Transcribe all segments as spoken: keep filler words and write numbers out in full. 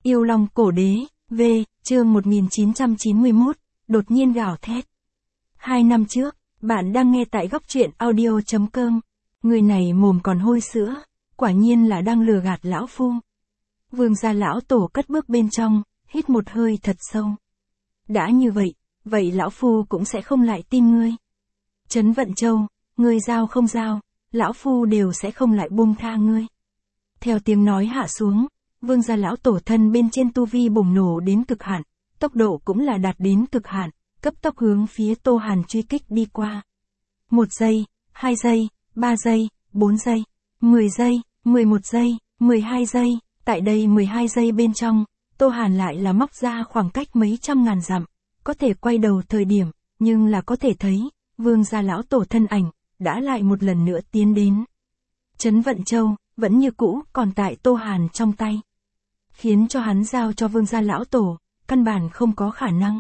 Yêu Long Cổ Đế, V, chương một nghìn chín trăm chín mươi mốt, đột nhiên gào thét. Hai năm trước, bạn đang nghe tại góc truyện audio chấm com. Người này mồm còn hôi sữa, quả nhiên là đang lừa gạt lão phu. Vương gia lão tổ cất bước bên trong, hít một hơi thật sâu. Đã như vậy, vậy lão phu cũng sẽ không lại tin ngươi. Trấn Vận Châu, ngươi giao không giao, lão phu đều sẽ không lại buông tha ngươi. Theo tiếng nói hạ xuống, vương gia lão tổ thân bên trên tu vi bùng nổ đến cực hạn, tốc độ cũng là đạt đến cực hạn, cấp tốc hướng phía Tô Hàn truy kích đi qua. Một giây, hai giây, ba giây, bốn giây, mười giây, mười một giây, mười hai giây, tại đây mười hai giây bên trong, Tô Hàn lại là móc ra khoảng cách mấy trăm ngàn dặm, có thể quay đầu thời điểm, nhưng là có thể thấy, vương gia lão tổ thân ảnh, đã lại một lần nữa tiến đến. Trấn Vận Châu, vẫn như cũ, còn tại Tô Hàn trong tay. Khiến cho hắn giao cho vương gia lão tổ, căn bản không có khả năng.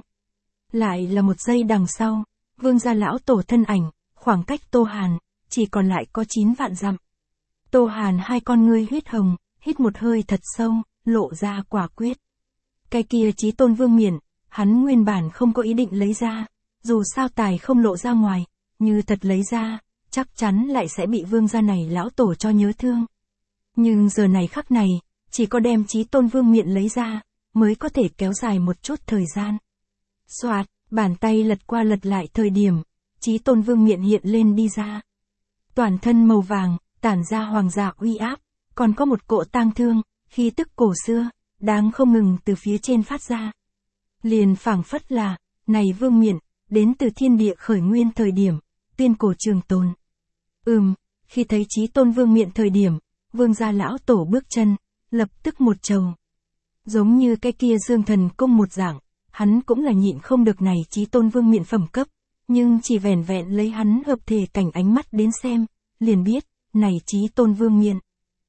Lại là một giây đằng sau, vương gia lão tổ thân ảnh, khoảng cách Tô Hàn, chỉ còn lại có chín vạn dặm. Tô Hàn hai con ngươi huyết hồng, hít một hơi thật sâu, lộ ra quả quyết. Cái kia Chí Tôn Vương miện, hắn nguyên bản không có ý định lấy ra, dù sao tài không lộ ra ngoài, như thật lấy ra, chắc chắn lại sẽ bị vương gia này lão tổ cho nhớ thương. Nhưng giờ này khắc này, chỉ có đem Chí Tôn Vương miện lấy ra, mới có thể kéo dài một chút thời gian. Soạt, bàn tay lật qua lật lại thời điểm, Chí Tôn Vương miện hiện lên đi ra. Toàn thân màu vàng, tản ra hoàng giả uy áp, còn có một cỗ tang thương, khí tức cổ xưa, đáng không ngừng từ phía trên phát ra. Liền phảng phất là, này vương miện, đến từ thiên địa khởi nguyên thời điểm, tuyên cổ trường tồn. Ừm, khi thấy Chí Tôn Vương miện thời điểm, vương gia lão tổ bước chân, lập tức một trầu. Giống như cái kia Dương Thần Cung một dạng, hắn cũng là nhịn không được này Chí Tôn Vương miện phẩm cấp, nhưng chỉ vẻn vẹn lấy hắn hợp thể cảnh ánh mắt đến xem, liền biết, này Chí Tôn Vương miện.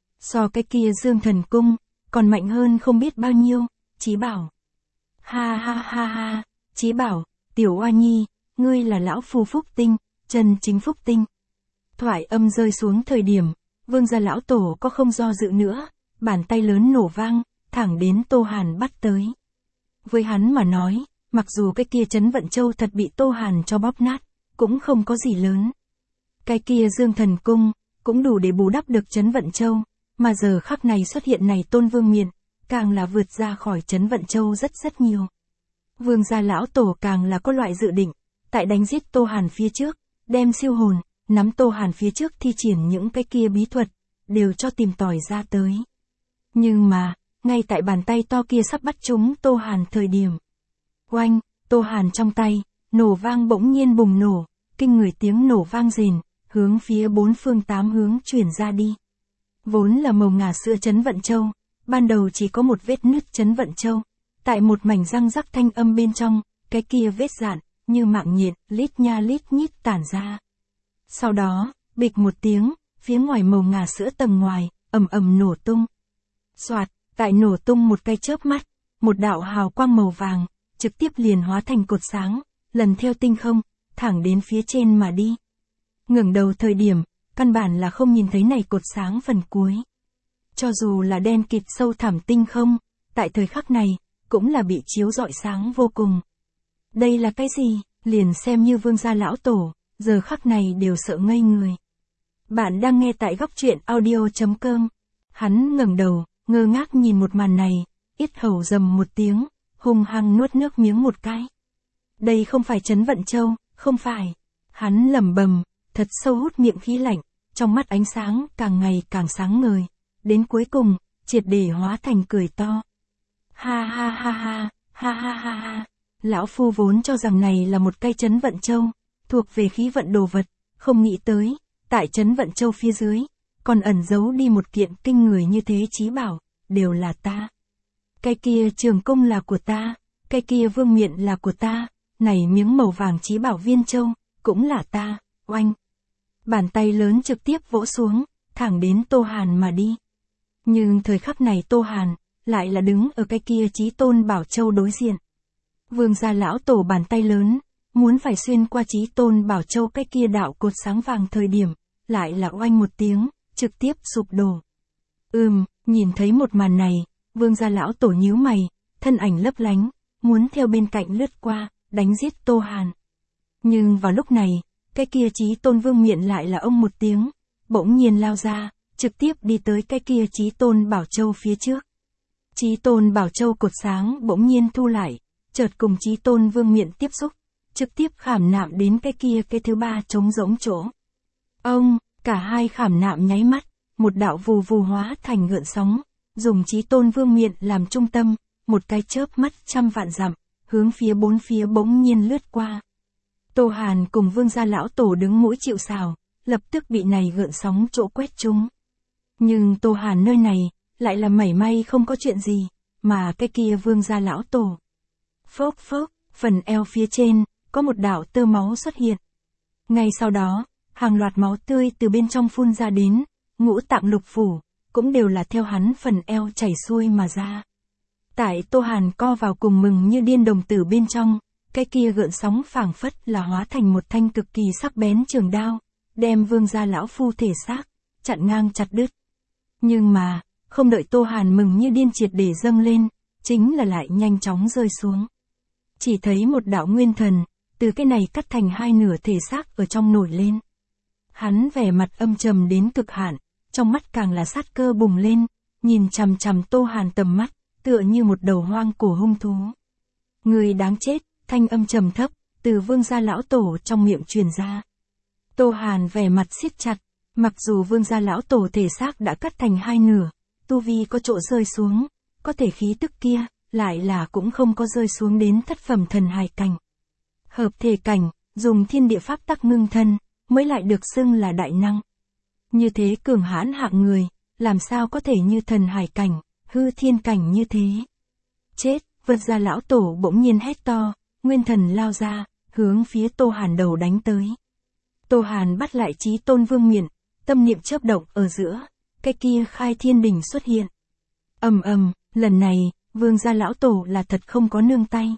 So cái kia Dương Thần Cung, còn mạnh hơn không biết bao nhiêu, Chí Bảo. Ha ha ha ha, Chí Bảo, tiểu oa nhi, ngươi là lão phu phúc tinh, chân chính phúc tinh. Thoại âm rơi xuống thời điểm, vương gia lão tổ có không do dự nữa, bàn tay lớn nổ vang, thẳng đến Tô Hàn bắt tới. Với hắn mà nói, mặc dù cái kia Trấn Vận Châu thật bị Tô Hàn cho bóp nát, cũng không có gì lớn. Cái kia Dương Thần Cung, cũng đủ để bù đắp được Trấn Vận Châu, mà giờ khắc này xuất hiện này Tôn Vương miện, càng là vượt ra khỏi Trấn Vận Châu rất rất nhiều. Vương gia lão tổ càng là có loại dự định, tại đánh giết Tô Hàn phía trước, đem siêu hồn, nắm Tô Hàn phía trước thi triển những cái kia bí thuật, đều cho tìm tòi ra tới. Nhưng mà, ngay tại bàn tay to kia sắp bắt trúng Tô Hàn thời điểm. Oanh, Tô Hàn trong tay, nổ vang bỗng nhiên bùng nổ, kinh người tiếng nổ vang rền, hướng phía bốn phương tám hướng chuyển ra đi. Vốn là màu ngà sữa Trấn Vận Châu, ban đầu chỉ có một vết nứt Trấn Vận Châu, tại một mảnh răng rắc thanh âm bên trong, cái kia vết dạn, như mạng nhện, lít nha lít nhít tản ra. Sau đó, bịch một tiếng, phía ngoài màu ngà sữa tầng ngoài, ầm ầm nổ tung. Soạt, tại nổ tung một cái chớp mắt, một đạo hào quang màu vàng, trực tiếp liền hóa thành cột sáng, lần theo tinh không, thẳng đến phía trên mà đi. Ngẩng đầu thời điểm, căn bản là không nhìn thấy này cột sáng phần cuối. Cho dù là đen kịt sâu thẳm tinh không, tại thời khắc này, cũng là bị chiếu rọi sáng vô cùng. Đây là cái gì? Liền xem như vương gia lão tổ, giờ khắc này đều sợ ngây người. Bạn đang nghe tại góc truyện audio chấm com. Hắn ngẩng đầu, ngơ ngác nhìn một màn này, yết hầu rầm một tiếng, hung hăng nuốt nước miếng một cái. Đây không phải Trấn Vận Châu, không phải. Hắn lẩm bẩm, thật sâu hút miệng khí lạnh, trong mắt ánh sáng càng ngày càng sáng ngời, đến cuối cùng, triệt để hóa thành cười to. Ha ha ha ha, ha ha ha ha. Lão phu vốn cho rằng này là một cây Trấn Vận Châu, thuộc về khí vận đồ vật, không nghĩ tới, tại Trấn Vận Châu phía dưới, còn ẩn giấu đi một kiện kinh người như thế Chí Bảo, đều là ta. Cái kia Trường Cung là của ta, cái kia Vương miện là của ta, này miếng màu vàng Chí Bảo Viên Châu, cũng là ta. Oanh. Bàn tay lớn trực tiếp vỗ xuống, thẳng đến Tô Hàn mà đi. Nhưng thời khắc này Tô Hàn, lại là đứng ở cái kia Chí Tôn Bảo Châu đối diện. Vương gia lão tổ bàn tay lớn, muốn phải xuyên qua Chí Tôn Bảo Châu cái kia đạo cột sáng vàng thời điểm, lại là oanh một tiếng, trực tiếp sụp đổ. Ừm, nhìn thấy một màn này, Vương gia lão tổ nhíu mày, thân ảnh lấp lánh, muốn theo bên cạnh lướt qua, đánh giết Tô Hàn. Nhưng vào lúc này, cái kia Chí Tôn Vương miện lại là ông một tiếng, bỗng nhiên lao ra, trực tiếp đi tới cái kia Chí Tôn Bảo Châu phía trước. Chí Tôn Bảo Châu cột sáng bỗng nhiên thu lại, chợt cùng Chí Tôn Vương miện tiếp xúc, trực tiếp khảm nạm đến cái kia cái thứ ba trống rỗng chỗ. Ông, cả hai khảm nạm nháy mắt, một đạo vù vù hóa thành gợn sóng, dùng Chí Tôn Vương miện làm trung tâm, một cái chớp mắt trăm vạn dặm, hướng phía bốn phía bỗng nhiên lướt qua. Tô Hàn cùng Vương gia lão tổ đứng mũi chịu sào, lập tức bị này gợn sóng chỗ quét trúng. Nhưng Tô Hàn nơi này, lại là mảy may không có chuyện gì, mà cái kia Vương gia lão tổ. Phốc phốc, phần eo phía trên, có một đạo tơ máu xuất hiện. Ngay sau đó, hàng loạt máu tươi từ bên trong phun ra đến, ngũ tạng lục phủ, cũng đều là theo hắn phần eo chảy xuôi mà ra. Tại Tô Hàn co vào cùng mừng như điên đồng tử bên trong, cái kia gợn sóng phảng phất là hóa thành một thanh cực kỳ sắc bén trường đao, đem Vương gia lão phu thể xác, chặn ngang chặt đứt. Nhưng mà, không đợi Tô Hàn mừng như điên triệt để dâng lên, chính là lại nhanh chóng rơi xuống. Chỉ thấy một đạo nguyên thần, từ cái này cắt thành hai nửa thể xác ở trong nổi lên. Hắn vẻ mặt âm trầm đến cực hạn, trong mắt càng là sát cơ bùng lên, nhìn chằm chằm Tô Hàn tầm mắt, tựa như một đầu hoang cổ hung thú. Người đáng chết, thanh âm trầm thấp, từ Vương gia lão tổ trong miệng truyền ra. Tô Hàn vẻ mặt siết chặt, mặc dù Vương gia lão tổ thể xác đã cắt thành hai nửa, tu vi có chỗ rơi xuống, có thể khí tức kia, lại là cũng không có rơi xuống đến thất phẩm thần hài cảnh. Hợp thể cảnh, dùng thiên địa pháp tắc ngưng thân, mới lại được xưng là đại năng. Như thế cường hãn hạng người, làm sao có thể như thần hải cảnh, hư thiên cảnh như thế. Chết, Vương gia lão tổ bỗng nhiên hét to, nguyên thần lao ra, hướng phía Tô Hàn đầu đánh tới. Tô Hàn bắt lại Chí Tôn Vương miện, tâm niệm chớp động ở giữa, cái kia khai thiên đỉnh xuất hiện. Ầm ầm, lần này, Vương gia lão tổ là thật không có nương tay.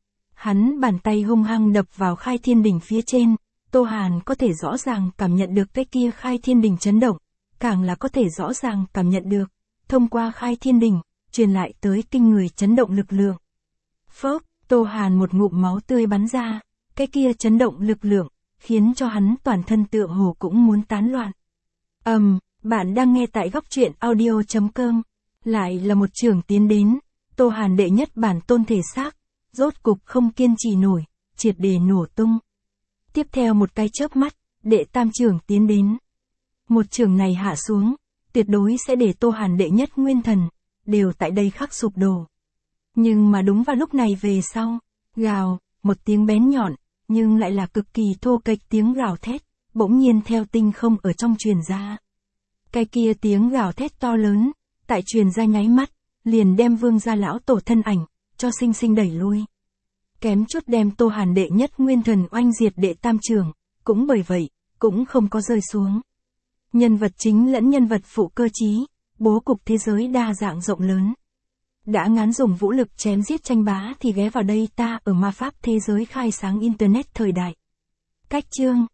Hắn bàn tay hung hăng đập vào khai thiên đỉnh phía trên, Tô Hàn có thể rõ ràng cảm nhận được cái kia khai thiên đỉnh chấn động, càng là có thể rõ ràng cảm nhận được, thông qua khai thiên đỉnh, truyền lại tới kinh người chấn động lực lượng. Phốc, Tô Hàn một ngụm máu tươi bắn ra, cái kia chấn động lực lượng, khiến cho hắn toàn thân tựa hồ cũng muốn tán loạn. Ầm, um, bạn đang nghe tại góc truyện audio chấm com, lại là một trường tiến đến, Tô Hàn đệ nhất bản tôn thể xác, rốt cục không kiên trì nổi, triệt để nổ tung. Tiếp theo một cái chớp mắt, đệ tam trường tiến đến. Một trường này hạ xuống, tuyệt đối sẽ để Tô Hàn đệ nhất nguyên thần, đều tại đây khắc sụp đổ. Nhưng mà đúng vào lúc này về sau, gào, một tiếng bén nhọn, nhưng lại là cực kỳ thô kệch tiếng gào thét, bỗng nhiên theo tinh không ở trong truyền ra. Cái kia tiếng gào thét to lớn, tại truyền ra nháy mắt, liền đem Vương gia lão tổ thân ảnh, cho sinh sinh đẩy lui. Kém chút đem Tô Hàn đệ nhất nguyên thần oanh diệt đệ tam trường, cũng bởi vậy, cũng không có rơi xuống. Nhân vật chính lẫn nhân vật phụ cơ trí, bố cục thế giới đa dạng rộng lớn. Đã ngán dùng vũ lực chém giết tranh bá thì ghé vào đây ta ở ma pháp thế giới khai sáng internet thời đại. Cách chương